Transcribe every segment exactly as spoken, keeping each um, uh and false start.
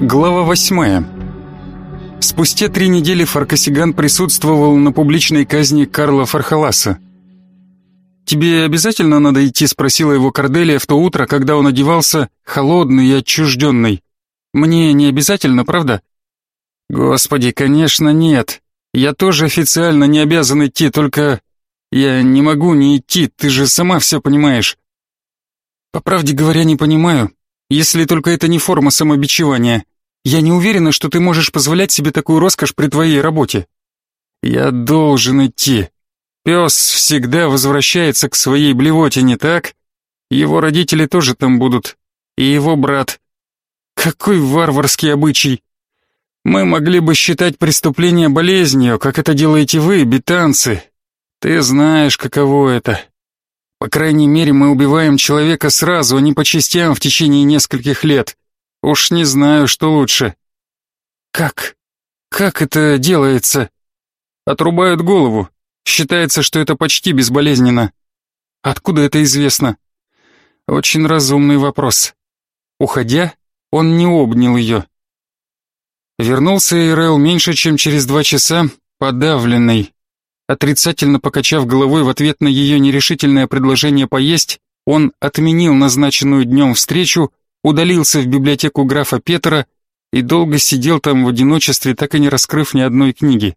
Глава восьмая. Спустя три недели Фаркасиган присутствовал на публичной казни Карла Фархаласа. «Тебе обязательно надо идти?» — спросила его Корделия в то утро, когда он одевался, холодный и отчужденный. «Мне не обязательно, правда?» «Господи, конечно, нет. Я тоже официально не обязан идти, только я не могу не идти, ты же сама все понимаешь». «По правде говоря, не понимаю, если только это не форма самобичевания. Я не уверена, что ты можешь позволять себе такую роскошь при твоей работе». «Я должен идти. Пес всегда возвращается к своей блевоте, не так? Его родители тоже там будут. И его брат. Какой варварский обычай. Мы могли бы считать преступление болезнью, как это делаете вы, бетанцы. Ты знаешь, каково это. По крайней мере, мы убиваем человека сразу, а не по частям в течение нескольких лет. Уж не знаю, что лучше». «Как? Как это делается?» «Отрубают голову. Считается, что это почти безболезненно». «Откуда это известно?» «Очень разумный вопрос». Уходя, он не обнял ее. Вернулся Эйрел меньше, чем через два часа, подавленный. Отрицательно покачав головой в ответ на ее нерешительное предложение поесть, он отменил назначенную днем встречу, удалился в библиотеку графа Петера и долго сидел там в одиночестве, так и не раскрыв ни одной книги.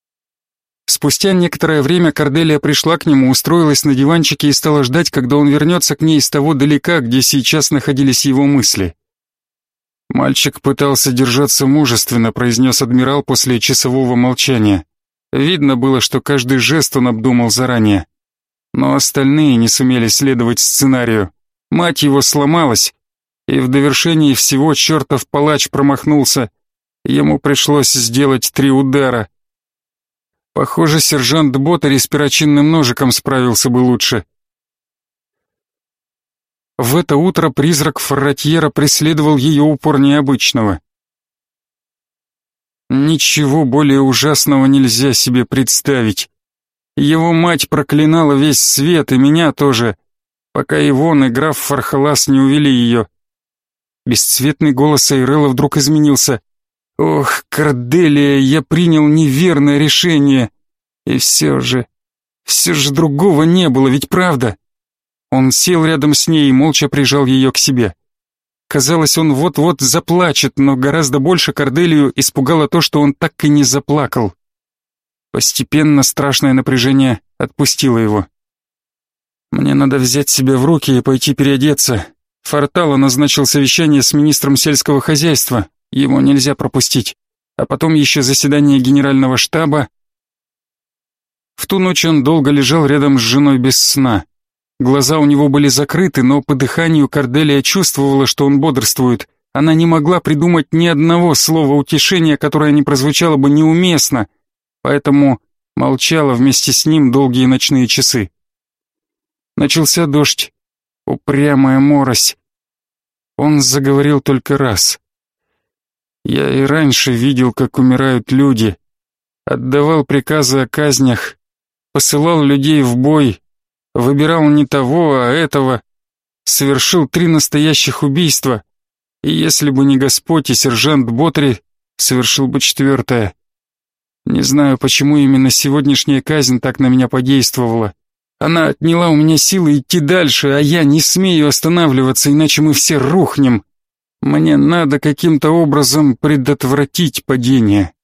Спустя некоторое время Корделия пришла к нему, устроилась на диванчике и стала ждать, когда он вернется к ней из того далека, где сейчас находились его мысли. «Мальчик пытался держаться мужественно», — произнес адмирал после часового молчания. Видно было, что каждый жест он обдумал заранее. Но остальные не сумели следовать сценарию. Мать его сломалась, и в довершении всего чертов палач промахнулся. Ему пришлось сделать три удара. Похоже, сержант Боттери с перочинным ножиком справился бы лучше. В это утро призрак Форратьера преследовал ее упорнее обычного. Ничего более ужасного нельзя себе представить. Его мать проклинала весь свет, и меня тоже, пока Ивон и граф Фархалас не увели ее. Бесцветный голос Эйрела вдруг изменился. «Ох, Корделия, я принял неверное решение. И все же, все же другого не было, ведь правда?» Он сел рядом с ней и молча прижал ее к себе. Казалось, он вот-вот заплачет, но гораздо больше Корделию испугало то, что он так и не заплакал. Постепенно страшное напряжение отпустило его. «Мне надо взять себя в руки и пойти переодеться. Фортало назначил совещание с министром сельского хозяйства, его нельзя пропустить. А потом еще заседание генерального штаба». В ту ночь он долго лежал рядом с женой без сна. Глаза у него были закрыты, но по дыханию Корделия чувствовала, что он бодрствует. Она не могла придумать ни одного слова утешения, которое не прозвучало бы неуместно, поэтому молчала вместе с ним долгие ночные часы. Начался дождь, упрямая морось. Он заговорил только раз. «Я и раньше видел, как умирают люди, отдавал приказы о казнях, посылал людей в бой, выбирал не того, а этого, совершил три настоящих убийства, и если бы не Господь и сержант Боттери, совершил бы четвертое. Не знаю, почему именно сегодняшняя казнь так на меня подействовала. Она отняла у меня силы идти дальше, а я не смею останавливаться, иначе мы все рухнем. Мне надо каким-то образом предотвратить падение».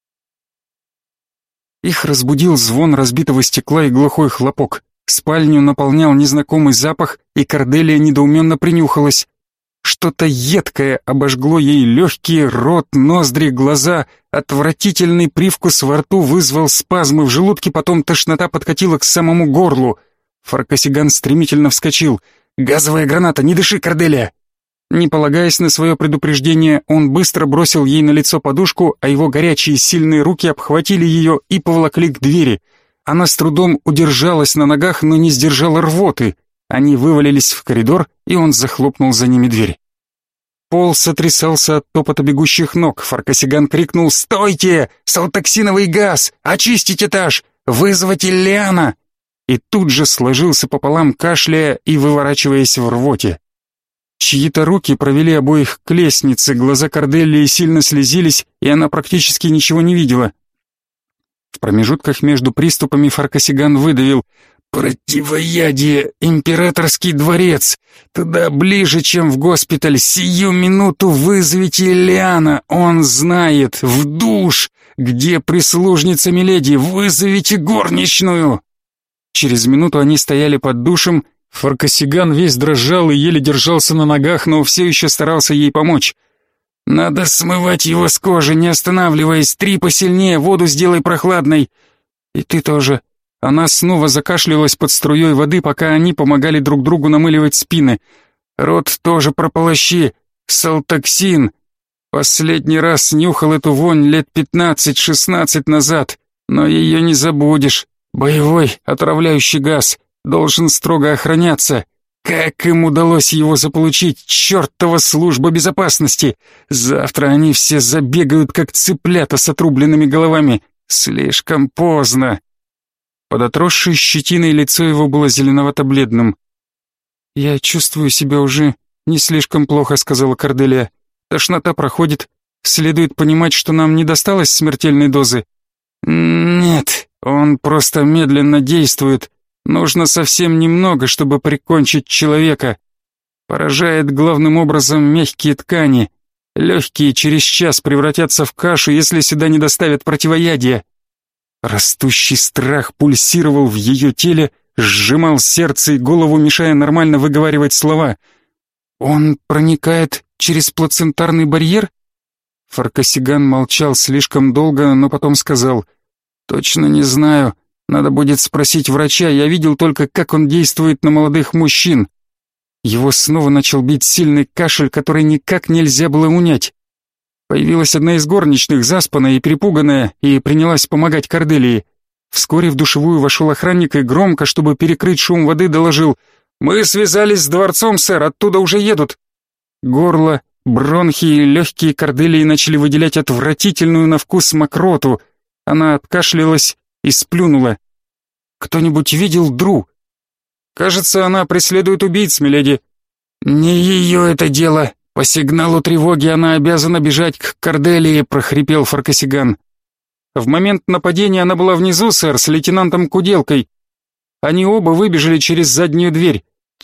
Их разбудил звон разбитого стекла и глухой хлопок. Спальню наполнял незнакомый запах, и Корделия недоуменно принюхалась. Что-то едкое обожгло ей легкие, рот, ноздри, глаза. Отвратительный привкус во рту вызвал спазмы в желудке, потом тошнота подкатила к самому горлу. Фаркасиган стремительно вскочил. «Газовая граната, не дыши, Корделия!» Не полагаясь на свое предупреждение, он быстро бросил ей на лицо подушку, а его горячие сильные руки обхватили ее и поволокли к двери. Она с трудом удержалась на ногах, но не сдержала рвоты. Они вывалились в коридор, и он захлопнул за ними дверь. Пол сотрясался от топота бегущих ног. Фаркасиган крикнул: «Стойте! Салтоксиновый газ! Очистить этаж! Вызвать Иллиана!» И тут же сложился пополам, кашляя и выворачиваясь в рвоте. Чьи-то руки провели обоих к лестнице, глаза Корделии сильно слезились, и она практически ничего не видела. В промежутках между приступами Фаркасиган выдавил: «Противоядие, императорский дворец! Туда ближе, чем в госпиталь! Сию минуту вызовите Элиана, он знает! В душ! Где прислужница миледи? Вызовите горничную!» Через минуту они стояли под душем. Фаркасиган весь дрожал и еле держался на ногах, но все еще старался ей помочь. «Надо смывать его с кожи, не останавливаясь. Три посильнее, воду сделай прохладной. И ты тоже». Она снова закашлялась под струей воды, пока они помогали друг другу намыливать спины. «Рот тоже прополощи. Салтоксин. Последний раз нюхал эту вонь лет пятнадцать-шестнадцать назад, но ее не забудешь. Боевой отравляющий газ. Должен строго охраняться. Как им удалось его заполучить, чертова служба безопасности! Завтра они все забегают, как цыплята с отрубленными головами. Слишком поздно». Под отросшей щетиной лицо его было зеленовато-бледным. «Я чувствую себя уже не слишком плохо», — сказала Корделия. «Тошнота проходит. Следует понимать, что нам не досталось смертельной дозы». «Нет, он просто медленно действует. Нужно совсем немного, чтобы прикончить человека. Поражает главным образом мягкие ткани. Легкие через час превратятся в кашу, если сюда не доставят противоядие». Растущий страх пульсировал в ее теле, сжимал сердце и голову, мешая нормально выговаривать слова. «Он проникает через плацентарный барьер?» Фаркасиган молчал слишком долго, но потом сказал: «Точно не знаю. Надо будет спросить врача. Я видел только, как он действует на молодых мужчин». Его снова начал бить сильный кашель, который никак нельзя было унять. Появилась одна из горничных, заспанная и перепуганная, и принялась помогать Корделии. Вскоре в душевую вошел охранник и громко, чтобы перекрыть шум воды, доложил: «Мы связались с дворцом, сэр, оттуда уже едут». Горло, бронхи и легкие Корделии начали выделять отвратительную на вкус мокроту. Она откашлялась и сплюнула. «Кто-нибудь видел Дру?» «Кажется, она преследует убийц, миледи». «Не ее это дело. По сигналу тревоги она обязана бежать к Корделии», — прохрипел Фаркасиган. «В момент нападения она была внизу, сэр, с лейтенантом Куделкой. Они оба выбежали через заднюю дверь».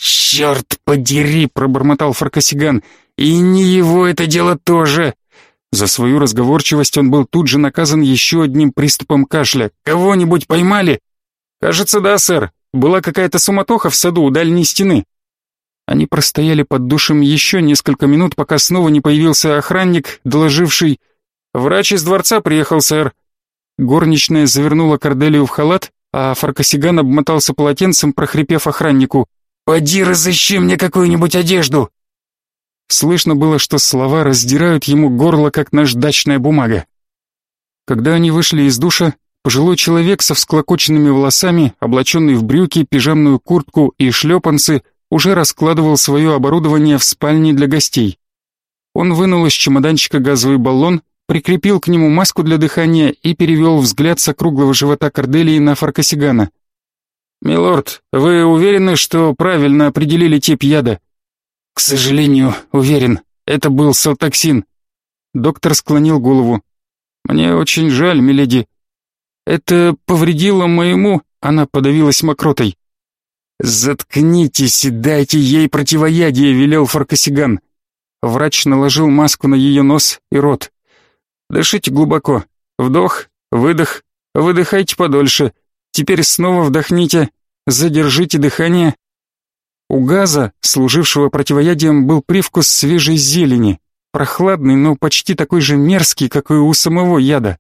«Черт подери», — пробормотал Фаркасиган. «И не его это дело тоже». За свою разговорчивость он был тут же наказан еще одним приступом кашля. «Кого-нибудь поймали?» «Кажется, да, сэр. Была какая-то суматоха в саду у дальней стены». Они простояли под душем еще несколько минут, пока снова не появился охранник, доложивший: «Врач из дворца приехал, сэр». Горничная завернула Корделию в халат, а Фаркасиган обмотался полотенцем, прохрипев охраннику: «Поди разыщи мне какую-нибудь одежду». Слышно было, что слова раздирают ему горло, как наждачная бумага. Когда они вышли из душа, пожилой человек со всклокоченными волосами, облаченный в брюки, пижамную куртку и шлепанцы, уже раскладывал свое оборудование в спальне для гостей. Он вынул из чемоданчика газовый баллон, прикрепил к нему маску для дыхания и перевел взгляд с округлого живота Корделии на Фаркасигана. «Милорд, вы уверены, что правильно определили тип яда?» «К сожалению, уверен. Это был салтоксин». Доктор склонил голову. «Мне очень жаль, миледи. Это повредило моему...» Она подавилась мокротой. «Заткнитесь и дайте ей противоядие», — велел Фаркасиган. Врач наложил маску на ее нос и рот. «Дышите глубоко. Вдох, выдох, выдыхайте подольше. Теперь снова вдохните, задержите дыхание». У газа, служившего противоядием, был привкус свежей зелени, прохладный, но почти такой же мерзкий, как и у самого яда.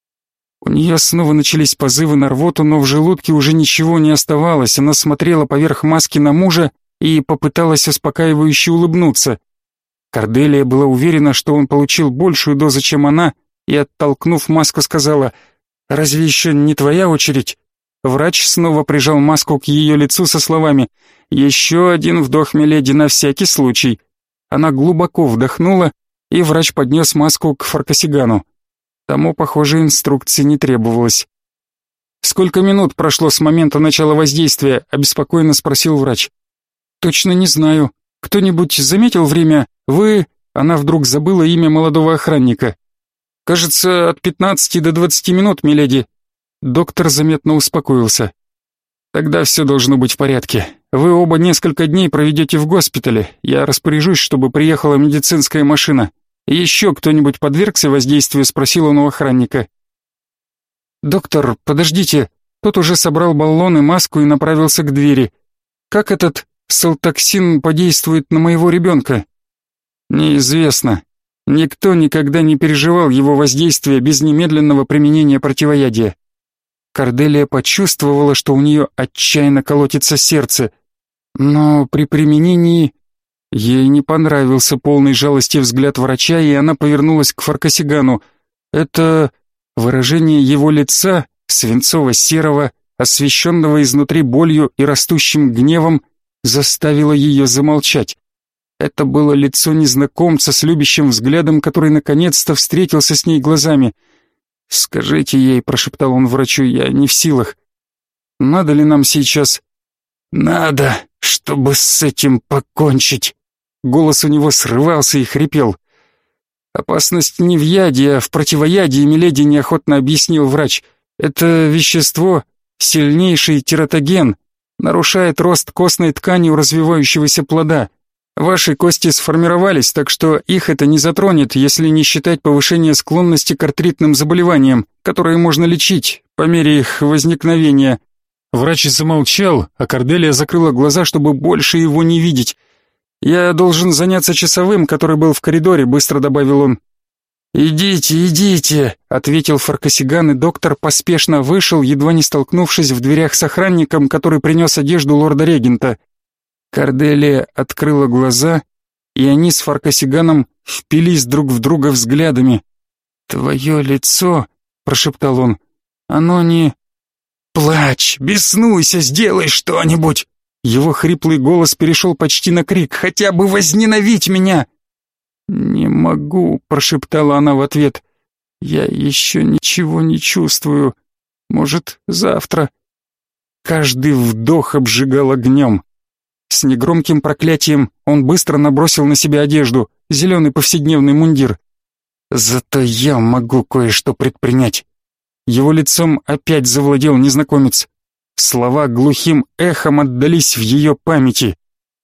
У нее снова начались позывы на рвоту, но в желудке уже ничего не оставалось. Она смотрела поверх маски на мужа и попыталась успокаивающе улыбнуться. Корделия была уверена, что он получил большую дозу, чем она, и, оттолкнув маску, сказала: «Разве еще не твоя очередь?» Врач снова прижал маску к ее лицу со словами: «Еще один вдох, миледи, на всякий случай». Она глубоко вдохнула, и врач поднес маску к Фаркасигану. Тому, похоже, инструкции не требовалось. «Сколько минут прошло с момента начала воздействия?» — обеспокоенно спросил врач. «Точно не знаю. Кто-нибудь заметил время? Вы...» Она вдруг забыла имя молодого охранника. «Кажется, от пятнадцати до двадцати минут, миледи». Доктор заметно успокоился. «Тогда все должно быть в порядке. Вы оба несколько дней проведете в госпитале. Я распоряжусь, чтобы приехала медицинская машина. Еще кто-нибудь подвергся воздействию?» — спросил он у охранника. «Доктор, подождите». Тот уже собрал баллон и маску и направился к двери. «Как этот салтоксин подействует на моего ребенка?» «Неизвестно. Никто никогда не переживал его воздействия без немедленного применения противоядия». Корделия почувствовала, что у нее отчаянно колотится сердце. Но при применении... Ей не понравился полный жалости взгляд врача, и она повернулась к Фаркасигану. Это выражение его лица, свинцово-серого, освещенного изнутри болью и растущим гневом, заставило ее замолчать. Это было лицо незнакомца с любящим взглядом, который наконец-то встретился с ней глазами. «Скажите ей», — прошептал он врачу, — «я не в силах. Надо ли нам сейчас?» «Надо, чтобы с этим покончить». Голос у него срывался и хрипел. «Опасность не в яде, а в противоядии», — миледи неохотно объяснил врач. «Это вещество — сильнейший тератоген, нарушает рост костной ткани у развивающегося плода. Ваши кости сформировались, так что их это не затронет, если не считать повышения склонности к артритным заболеваниям, которые можно лечить по мере их возникновения». Врач замолчал, а Корделия закрыла глаза, чтобы больше его не видеть. «Я должен заняться часовым, который был в коридоре», — быстро добавил он. «Идите, идите», — ответил Фаркасиган, и доктор поспешно вышел, едва не столкнувшись в дверях с охранником, который принес одежду лорда-регента. Корделия открыла глаза, и они с Фаркасиганом впились друг в друга взглядами. «Твое лицо», — прошептал он, — «оно не...» «Плачь, беснуйся, сделай что-нибудь!» Его хриплый голос перешел почти на крик. «Хотя бы возненавидь меня!» «Не могу», — прошептала она в ответ. «Я еще ничего не чувствую. Может, завтра?» Каждый вдох обжигал огнем. С негромким проклятием он быстро набросил на себя одежду, зеленый повседневный мундир. «Зато я могу кое-что предпринять». Его лицом опять завладел незнакомец. Слова глухим эхом отдались в ее памяти.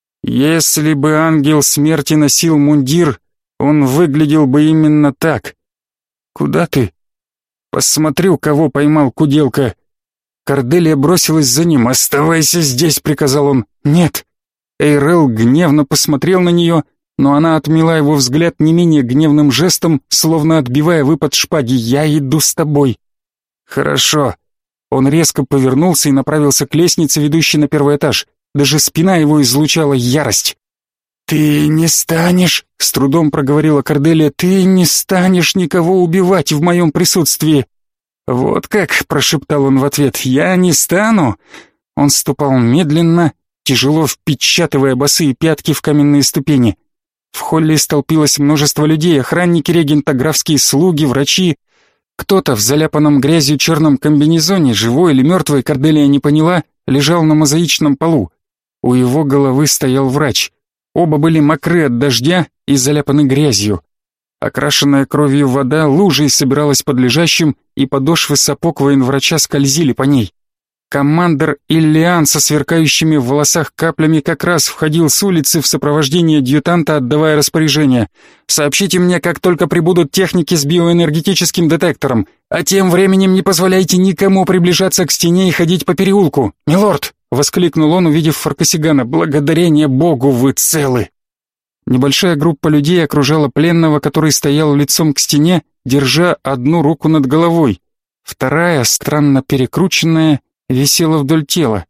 Если бы ангел смерти носил мундир, он выглядел бы именно так. «Куда ты?» «Посмотрю, кого поймал куделка». Корделия бросилась за ним. «Оставайся здесь», — приказал он. «Нет». Эйрел гневно посмотрел на нее, но она отмела его взгляд не менее гневным жестом, словно отбивая выпад шпаги. «Я иду с тобой». «Хорошо». Он резко повернулся и направился к лестнице, ведущей на первый этаж. Даже спина его излучала ярость. «Ты не станешь», — с трудом проговорила Корделия, — «ты не станешь никого убивать в моем присутствии». «Вот как», — прошептал он в ответ, — «я не стану». Он ступал медленно, тяжело впечатывая босые пятки в каменные ступени. В холле столпилось множество людей, охранники регента, графские слуги, врачи. Кто-то в заляпанном грязью черном комбинезоне, живой или мертвый, Корделия не поняла, лежал на мозаичном полу. У его головы стоял врач. Оба были мокры от дождя и заляпаны грязью. Окрашенная кровью вода лужей собиралась под лежащим, и подошвы сапог военврача скользили по ней. Коммандор Иллиан со сверкающими в волосах каплями как раз входил с улицы в сопровождении адъютанта, отдавая распоряжение. «Сообщите мне, как только прибудут техники с биоэнергетическим детектором, а тем временем не позволяйте никому приближаться к стене и ходить по переулку. Милорд!» — воскликнул он, увидев Фаркасигана. «Благодарение Богу, вы целы!» Небольшая группа людей окружала пленного, который стоял лицом к стене, держа одну руку над головой. Вторая, странно перекрученная, висела вдоль тела.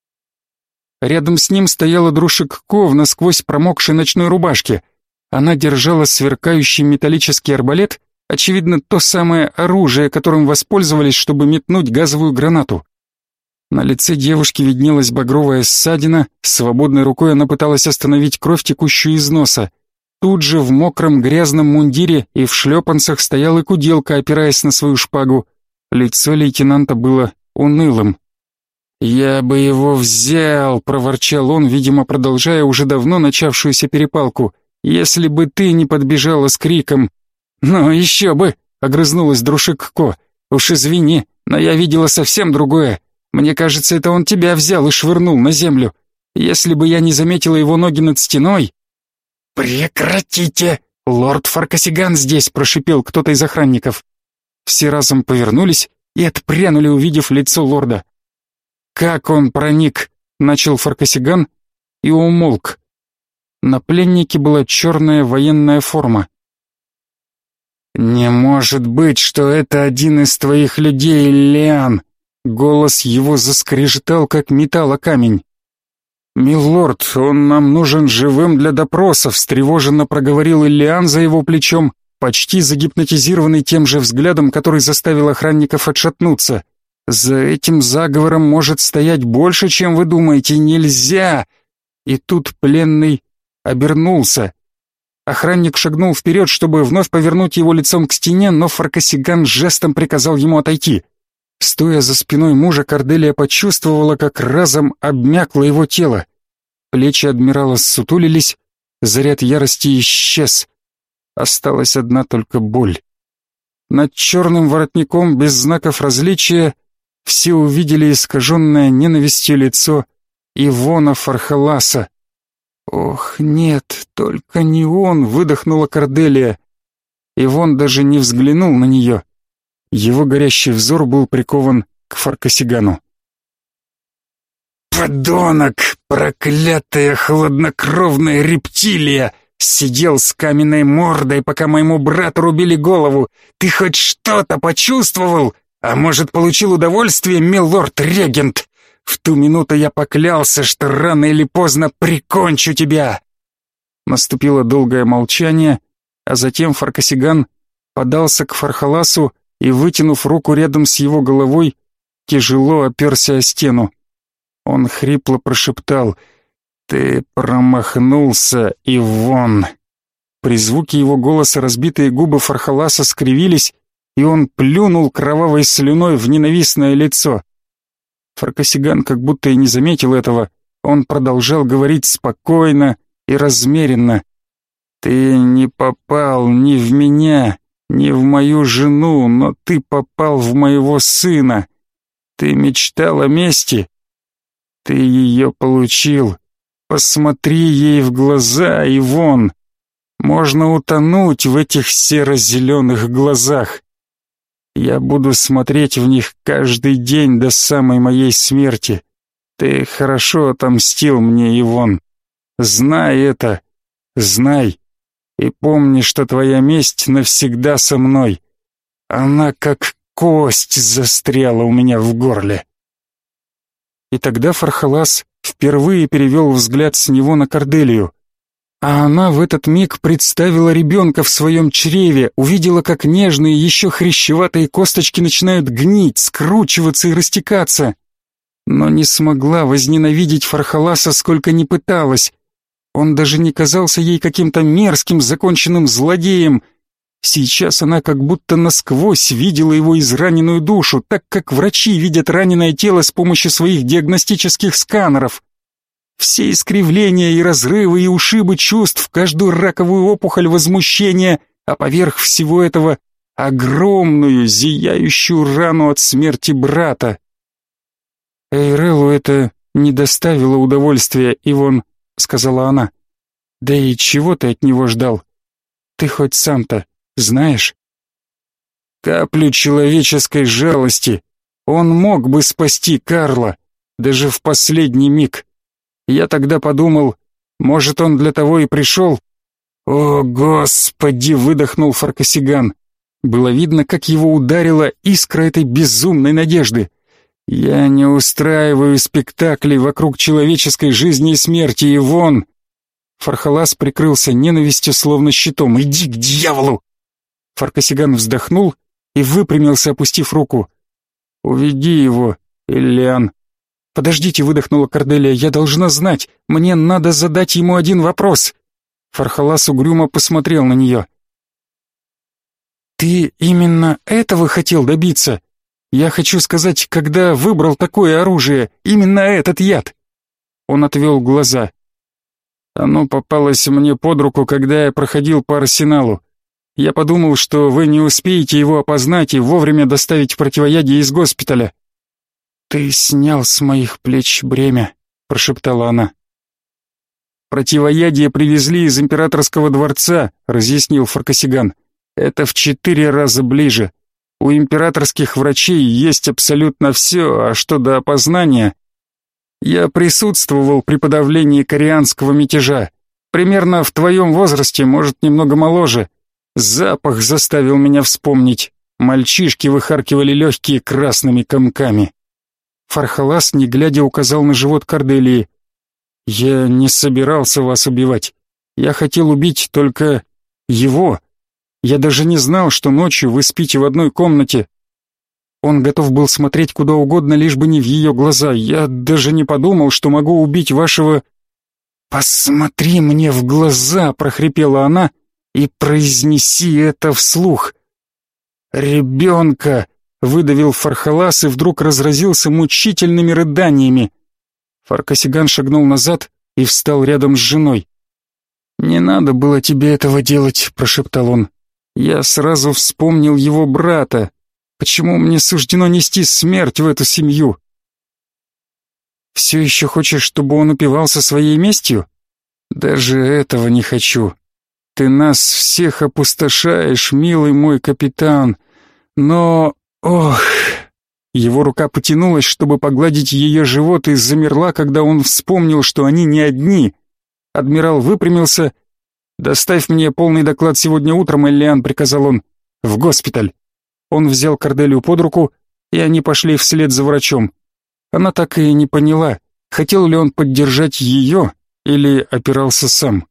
Рядом с ним стояла Друшик-Ко в насквозь промокшей ночной рубашке. Она держала сверкающий металлический арбалет, очевидно, то самое оружие, которым воспользовались, чтобы метнуть газовую гранату. На лице девушки виднелась багровая ссадина, свободной рукой она пыталась остановить кровь, текущую из носа. Тут же в мокром грязном мундире и в шлепанцах стояла куделка, опираясь на свою шпагу. Лицо лейтенанта было унылым. «Я бы его взял», — проворчал он, видимо, продолжая уже давно начавшуюся перепалку, «если бы ты не подбежала с криком». «Ну еще бы», — огрызнулась Друшик Ко. «Уж извини, но я видела совсем другое. Мне кажется, это он тебя взял и швырнул на землю. Если бы я не заметила его ноги над стеной...» «Прекратите! Лорд Фаркасиган здесь!» — прошипел кто-то из охранников. Все разом повернулись и отпрянули, увидев лицо лорда. «Как он проник?» — начал Фаркасиган и умолк. На пленнике была черная военная форма. «Не может быть, что это один из твоих людей, Лиан!» Голос его заскрежетал, как металл о камень. «Милорд, он нам нужен живым для допроса», — встревоженно проговорил Иллиан за его плечом, почти загипнотизированный тем же взглядом, который заставил охранников отшатнуться. «За этим заговором может стоять больше, чем вы думаете. Нельзя!» И тут пленный обернулся. Охранник шагнул вперед, чтобы вновь повернуть его лицом к стене, но Фаркасиган жестом приказал ему отойти. Стоя за спиной мужа, Корделия почувствовала, как разом обмякло его тело. Плечи адмирала ссутулились, заряд ярости исчез. Осталась одна только боль. Над черным воротником, без знаков различия, все увидели искаженное ненавистью лицо Ивона Фархаласа. «Ох, нет, только не он!» — выдохнула Корделия. Ивон даже не взглянул на нее. Его горящий взор был прикован к Фаркасигану. «Подонок! Проклятая хладнокровная рептилия! Сидел с каменной мордой, пока моему брату рубили голову! Ты хоть что-то почувствовал? А может, получил удовольствие, милорд-регент? В ту минуту я поклялся, что рано или поздно прикончу тебя!» Наступило долгое молчание, а затем Фаркасиган подался к Фархаласу и, вытянув руку рядом с его головой, тяжело оперся о стену. Он хрипло прошептал: «Ты промахнулся, Ивон!» При звуке его голоса разбитые губы Фархаласа скривились, и он плюнул кровавой слюной в ненавистное лицо. Фаркасиган как будто и не заметил этого. Он продолжал говорить спокойно и размеренно. «Ты не попал ни в меня, ни в мою жену, но ты попал в моего сына. Ты мечтал о мести? Ты ее получил. Посмотри ей в глаза, Ивон. Можно утонуть в этих серо-зеленых глазах. Я буду смотреть в них каждый день до самой моей смерти. Ты хорошо отомстил мне, Ивон. Знай это, знай. И помни, что твоя месть навсегда со мной. Она как кость застряла у меня в горле». И тогда Фархалас впервые перевел взгляд с него на Корделию. А она в этот миг представила ребенка в своем чреве, увидела, как нежные, еще хрящеватые косточки начинают гнить, скручиваться и растекаться. Но не смогла возненавидеть Фархаласа, сколько ни пыталась. Он даже не казался ей каким-то мерзким, законченным злодеем. Сейчас она как будто насквозь видела его израненную душу, так как врачи видят раненое тело с помощью своих диагностических сканеров. Все искривления и разрывы и ушибы чувств, каждую раковую опухоль возмущения, а поверх всего этого огромную, зияющую рану от смерти брата. «Эйреллу это не доставило удовольствия, Ивон», — сказала она. «Да и чего ты от него ждал? Ты хоть сам-то знаешь?» «Каплю человеческой жалости. Он мог бы спасти Карла, даже в последний миг. Я тогда подумал, может, он для того и пришел?» «О, Господи!» — выдохнул Фаркасиган. Было видно, как его ударила искра этой безумной надежды. «Я не устраиваю спектаклей вокруг человеческой жизни и смерти, Ивон!» Фархалас прикрылся ненавистью, словно щитом. «Иди к дьяволу!» Фаркасиган вздохнул и выпрямился, опустив руку. «Уведи его, Иллиан». «Подождите», — выдохнула Корделия, — «я должна знать. Мне надо задать ему один вопрос». Фархалас угрюмо посмотрел на нее. «Ты именно этого хотел добиться? Я хочу сказать, когда выбрал такое оружие, именно этот яд». Он отвел глаза. «Оно попалось мне под руку, когда я проходил по арсеналу. Я подумал, что вы не успеете его опознать и вовремя доставить противоядие из госпиталя». «Ты снял с моих плеч бремя», — прошептала она. «Противоядие привезли из императорского дворца», — разъяснил Фаркасиган. «Это в четыре раза ближе. У императорских врачей есть абсолютно все, а что до опознания... Я присутствовал при подавлении корианского мятежа. Примерно в твоем возрасте, может, немного моложе. Запах заставил меня вспомнить. Мальчишки выхаркивали легкие красными комками». Фархалас, не глядя, указал на живот Корделии. «Я не собирался вас убивать. Я хотел убить только его. Я даже не знал, что ночью вы спите в одной комнате». Он готов был смотреть куда угодно, лишь бы не в ее глаза. «Я даже не подумал, что могу убить вашего...» «Посмотри мне в глаза!» — прохрипела она, — «и произнеси это вслух». «Ребенка!» — выдавил Фархалас и вдруг разразился мучительными рыданиями. Фаркасиган шагнул назад и встал рядом с женой. «Не надо было тебе этого делать», — прошептал он. «Я сразу вспомнил его брата. Почему мне суждено нести смерть в эту семью?» «Все еще хочешь, чтобы он упивался своей местью?» «Даже этого не хочу. Ты нас всех опустошаешь, милый мой капитан. Но... ох...» Его рука потянулась, чтобы погладить ее живот, и замерла, когда он вспомнил, что они не одни. Адмирал выпрямился. «Доставь мне полный доклад сегодня утром, Эллиан», — приказал он. «В госпиталь». Он взял Корделию под руку, и они пошли вслед за врачом. Она так и не поняла, хотел ли он поддержать ее или опирался сам.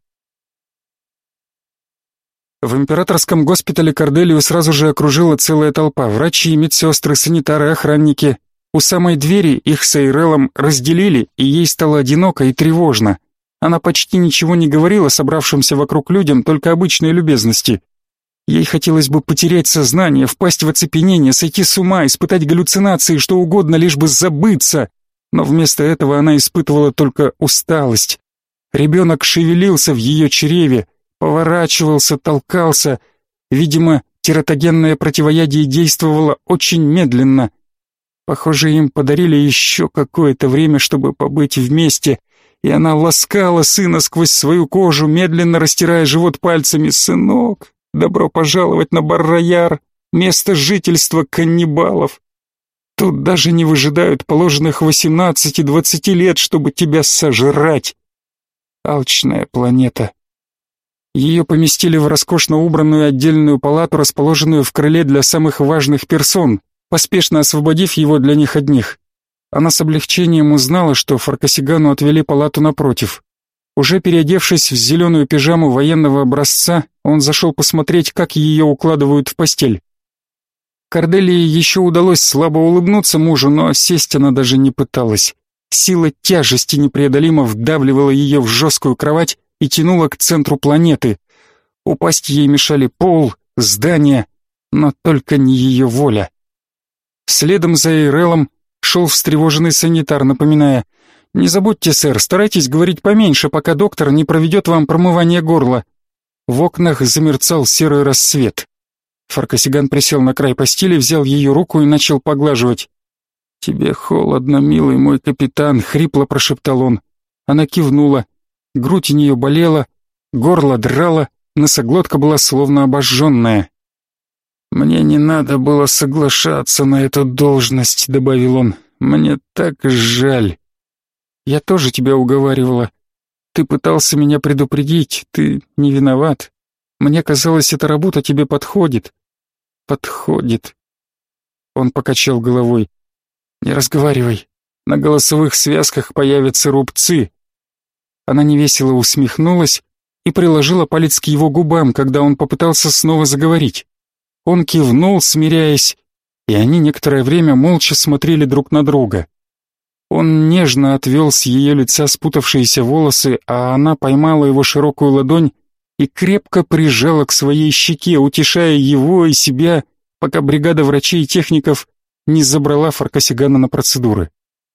В императорском госпитале Корделию сразу же окружила целая толпа: врачи, медсестры, санитары, охранники. У самой двери их с Эйрелом разделили, и ей стало одиноко и тревожно. Она почти ничего не говорила собравшимся вокруг людям, только обычные любезности. Ей хотелось бы потерять сознание, впасть в оцепенение, сойти с ума, испытать галлюцинации, что угодно, лишь бы забыться. Но вместо этого она испытывала только усталость. Ребенок шевелился в ее чреве, поворачивался, толкался. Видимо, тератогенное противоядие действовало очень медленно. Похоже, им подарили еще какое-то время, чтобы побыть вместе, и она ласкала сына сквозь свою кожу, медленно растирая живот пальцами. «Сынок, добро пожаловать на Бар-Рояр, место жительства каннибалов. Тут даже не выжидают положенных восемнадцати-двадцати лет, чтобы тебя сожрать. Алчная планета». Ее поместили в роскошно убранную отдельную палату, расположенную в крыле для самых важных персон, поспешно освободив его для них одних. Она с облегчением узнала, что Фаркасигану отвели палату напротив. Уже переодевшись в зеленую пижаму военного образца, он зашел посмотреть, как ее укладывают в постель. Корделии еще удалось слабо улыбнуться мужу, но сесть она даже не пыталась. Сила тяжести непреодолимо вдавливала ее в жесткую кровать и тянула к центру планеты. Упасть ей мешали пол, здания, но только не ее воля. Следом за Эйрелом шел встревоженный санитар, напоминая: «Не забудьте, сэр, старайтесь говорить поменьше, пока доктор не проведет вам промывание горла». В окнах замерцал серый рассвет. Фаркасиган присел на край постели, взял ее руку и начал поглаживать. «Тебе холодно, милый мой капитан», — хрипло прошептал он. Она кивнула. Грудь у нее болела, горло драло, носоглотка была словно обожженная. «Мне не надо было соглашаться на эту должность», — добавил он. «Мне так жаль». «Я тоже тебя уговаривала. Ты пытался меня предупредить, ты не виноват. Мне казалось, эта работа тебе подходит». «Подходит». Он покачал головой. «Не разговаривай. На голосовых связках появятся рубцы». Она невесело усмехнулась и приложила палец к его губам, когда он попытался снова заговорить. Он кивнул, смиряясь, и они некоторое время молча смотрели друг на друга. Он нежно отвел с ее лица спутавшиеся волосы, а она поймала его широкую ладонь и крепко прижала к своей щеке, утешая его и себя, пока бригада врачей и техников не забрала Фаркасигана на процедуры.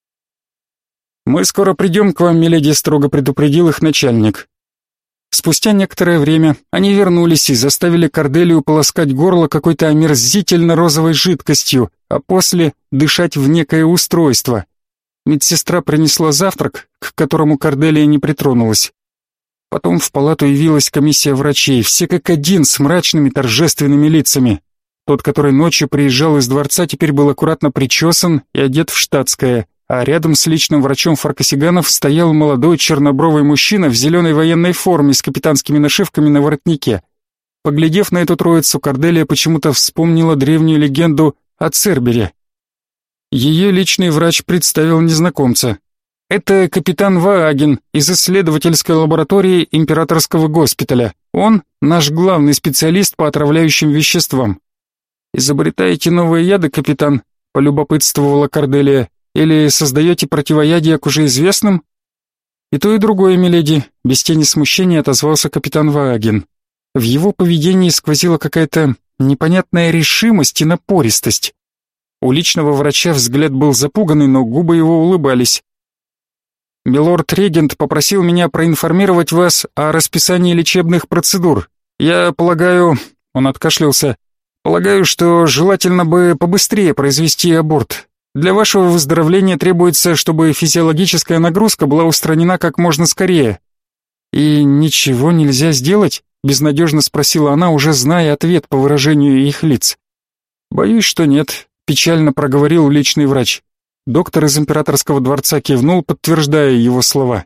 «Мы скоро придем к вам, миледи», — строго предупредил их начальник. Спустя некоторое время они вернулись и заставили Корделию полоскать горло какой-то омерзительно-розовой жидкостью, а после дышать в некое устройство. Медсестра принесла завтрак, к которому Корделия не притронулась. Потом в палату явилась комиссия врачей, все как один, с мрачными торжественными лицами. Тот, который ночью приезжал из дворца, теперь был аккуратно причесан и одет в штатское, а рядом с личным врачом Фаркасиганов стоял молодой чернобровый мужчина в зеленой военной форме с капитанскими нашивками на воротнике. Поглядев на эту троицу, Корделия почему-то вспомнила древнюю легенду о Цербере. Ее личный врач представил незнакомца. Это капитан Вааген из исследовательской лаборатории императорского госпиталя. Он наш главный специалист по отравляющим веществам. «Изобретаете новые яды, капитан?» — полюбопытствовала Корделия. «Или создаете противоядие к уже известным?» «И то, и другое, миледи», — без тени смущения отозвался капитан Вааген. В его поведении сквозила какая-то непонятная решимость и напористость. У личного врача взгляд был запуганный, но губы его улыбались. «Милорд-регент попросил меня проинформировать вас о расписании лечебных процедур. Я полагаю...» — он откашлялся. «Полагаю, что желательно бы побыстрее произвести аборт. Для вашего выздоровления требуется, чтобы физиологическая нагрузка была устранена как можно скорее». «И ничего нельзя сделать?» — безнадежно спросила она, уже зная ответ по выражению их лиц. «Боюсь, что нет», — печально проговорил личный врач. Доктор из императорского дворца кивнул, подтверждая его слова.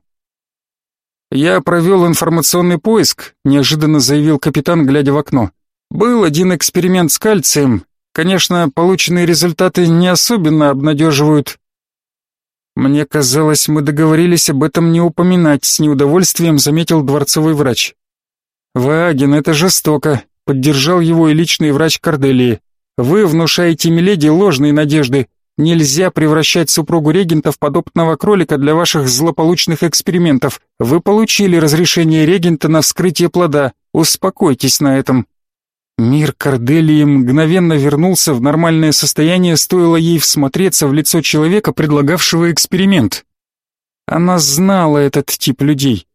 «Я провел информационный поиск», — неожиданно заявил капитан, глядя в окно. «Был один эксперимент с кальцием. Конечно, полученные результаты не особенно обнадеживают». «Мне казалось, мы договорились об этом не упоминать», — с неудовольствием заметил дворцовый врач. «Вааген, это жестоко», — поддержал его и личный врач Корделии. «Вы внушаете миледи ложные надежды. Нельзя превращать супругу регента в подопытного кролика для ваших злополучных экспериментов. Вы получили разрешение регента на вскрытие плода. Успокойтесь на этом». Мир Корделии мгновенно вернулся в нормальное состояние, стоило ей всмотреться в лицо человека, предлагавшего эксперимент. Она знала этот тип людей.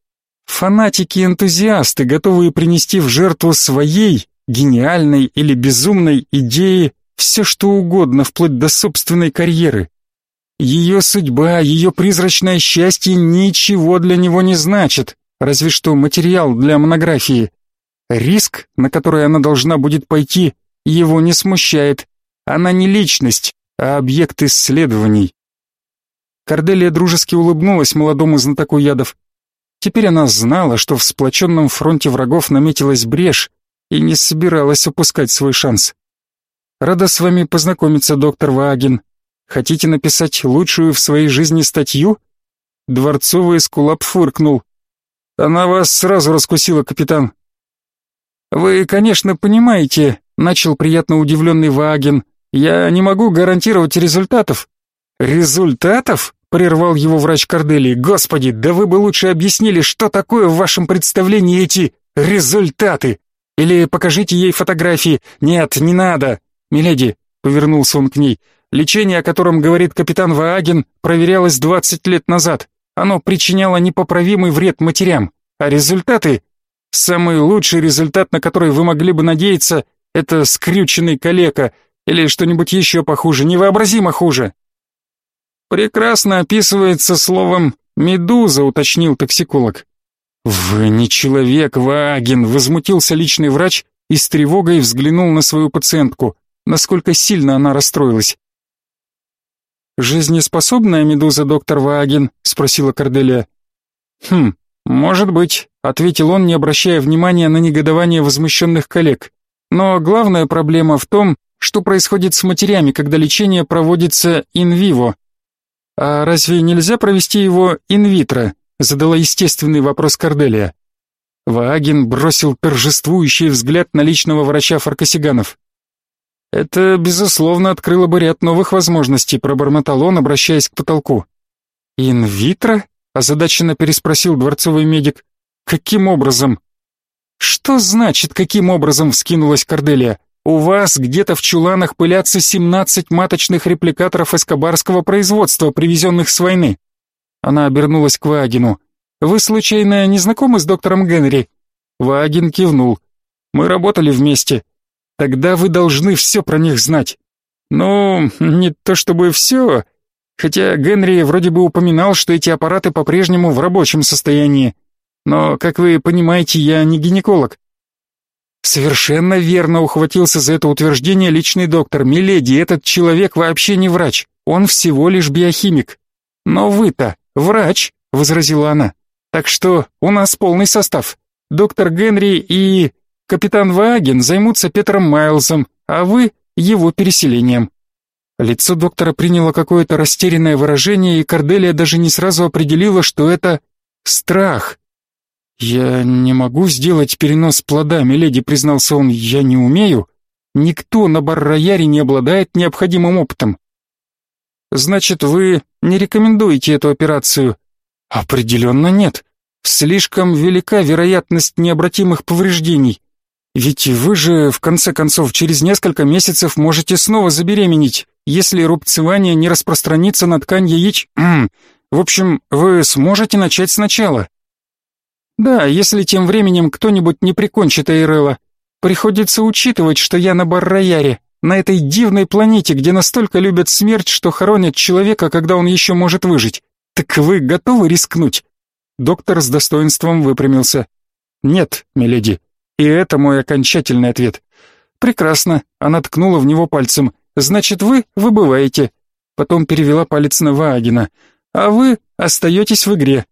Фанатики-энтузиасты, готовые принести в жертву своей, гениальной или безумной идеи, все что угодно, вплоть до собственной карьеры. Ее судьба, ее призрачное счастье ничего для него не значит, разве что материал для монографии. Риск, на который она должна будет пойти, его не смущает. Она не личность, а объект исследований. Корделия дружески улыбнулась молодому знатоку ядов. Теперь она знала, что в сплоченном фронте врагов наметилась брешь, и не собиралась упускать свой шанс. «Рада с вами познакомиться, доктор Вааген. Хотите написать лучшую в своей жизни статью?» Дворцовый эскулап фыркнул. «Она вас сразу раскусила, капитан». «Вы, конечно, понимаете», — начал приятно удивленный Вааген, «я не могу гарантировать результатов». «Результатов?» — прервал его врач Корделии. «Господи, да вы бы лучше объяснили, что такое в вашем представлении эти результаты. Или покажите ей фотографии. Нет, не надо. Миледи», — повернулся он к ней, «лечение, о котором говорит капитан Вааген, проверялось двадцать лет назад. Оно причиняло непоправимый вред матерям. А результаты... Самый лучший результат, на который вы могли бы надеяться, это скрюченный калека или что-нибудь еще похуже, невообразимо хуже». «Прекрасно описывается словом «медуза», — уточнил токсиколог. «Вы не человек, Вааген», — возмутился личный врач и с тревогой взглянул на свою пациентку, насколько сильно она расстроилась. «Жизнеспособная медуза, доктор Вааген?» — спросила Корделия. «Хм, может быть», — ответил он, не обращая внимания на негодование возмущенных коллег. «Но главная проблема в том, что происходит с матерями, когда лечение проводится ин-виво. А разве нельзя провести его ин-витро?» — задала естественный вопрос Корделия. Вааген бросил торжествующий взгляд на личного врача Фаркасиганов. «Это, безусловно, открыло бы ряд новых возможностей», — пробормотал он, обращаясь к потолку. «Ин-витро?» — озадаченно переспросил дворцовый медик. «Каким образом?» «Что значит «каким образом»?» — вскинулась Корделия. У вас где-то в чуланах пылятся семнадцать маточных репликаторов эскобарского производства, привезенных с войны». Она обернулась к Ваагину. «Вы, случайно, не знакомы с доктором Генри?» Вааген кивнул. «Мы работали вместе. Тогда вы должны все про них знать». «Ну, не то чтобы все, хотя Генри вроде бы упоминал, что эти аппараты по-прежнему в рабочем состоянии. Но, как вы понимаете, я не гинеколог». «Совершенно верно», — ухватился за это утверждение личный доктор. «Миледи, этот человек вообще не врач, он всего лишь биохимик». «Но вы-то врач», — возразила она. «Так что у нас полный состав. Доктор Генри и капитан Вааген займутся Петром Майлзом, а вы — его переселением». Лицо доктора приняло какое-то растерянное выражение, и Корделия даже не сразу определила, что это страх. «Я не могу сделать перенос плода, миледи», — признался он, — «я не умею. Никто на Бар-Рояре не обладает необходимым опытом». «Значит, вы не рекомендуете эту операцию?» «Определенно нет. Слишком велика вероятность необратимых повреждений. Ведь вы же, в конце концов, через несколько месяцев можете снова забеременеть, если рубцевание не распространится на ткань яич... В общем, вы сможете начать сначала». «Да, если тем временем кто-нибудь не прикончит Эйрелла. Приходится учитывать, что я на Бар-Рояре, на этой дивной планете, где настолько любят смерть, что хоронят человека, когда он еще может выжить. Так вы готовы рискнуть?» Доктор с достоинством выпрямился. «Нет, миледи, и это мой окончательный ответ». «Прекрасно», — она ткнула в него пальцем. «Значит, вы выбываете». Потом перевела палец на Ваагена. «А вы остаетесь в игре.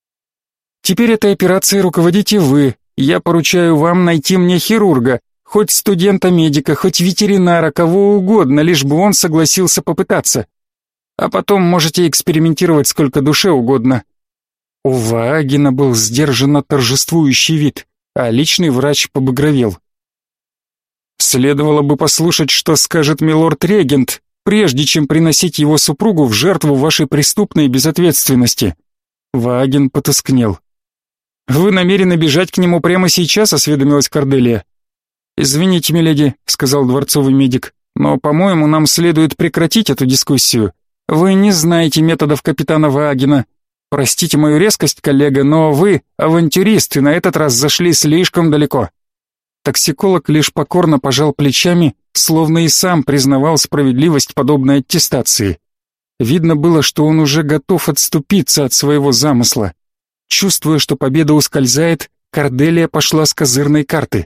Теперь этой операцией руководите вы. Я поручаю вам найти мне хирурга, хоть студента-медика, хоть ветеринара, кого угодно, лишь бы он согласился попытаться. А потом можете экспериментировать сколько душе угодно». У Ваагена был сдержанно торжествующий вид, а личный врач побагровел. «Следовало бы послушать, что скажет милорд-регент, прежде чем приносить его супругу в жертву вашей преступной безответственности». Вааген потускнел. «Вы намерены бежать к нему прямо сейчас?» — осведомилась Корделия. «Извините, миледи», — сказал дворцовый медик, «но, по-моему, нам следует прекратить эту дискуссию. Вы не знаете методов капитана Ваагена. Простите мою резкость, коллега, но вы авантюрист и на этот раз зашли слишком далеко». Токсиколог лишь покорно пожал плечами, словно и сам признавал справедливость подобной аттестации. Видно было, что он уже готов отступиться от своего замысла. Чувствуя, что победа ускользает, Корделия пошла с козырной карты.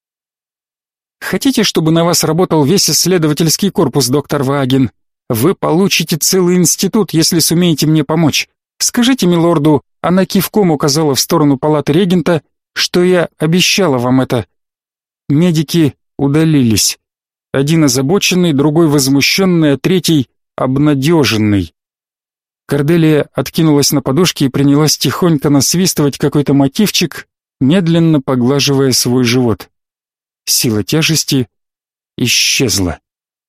«Хотите, чтобы на вас работал весь исследовательский корпус, доктор Вааген? Вы получите целый институт, если сумеете мне помочь. Скажите милорду», — она кивком указала в сторону палаты регента, «что я обещала вам это». Медики удалились. Один озабоченный, другой возмущенный, а третий обнадеженный. Корделия откинулась на подушке и принялась тихонько насвистывать какой-то мотивчик, медленно поглаживая свой живот. Сила тяжести исчезла.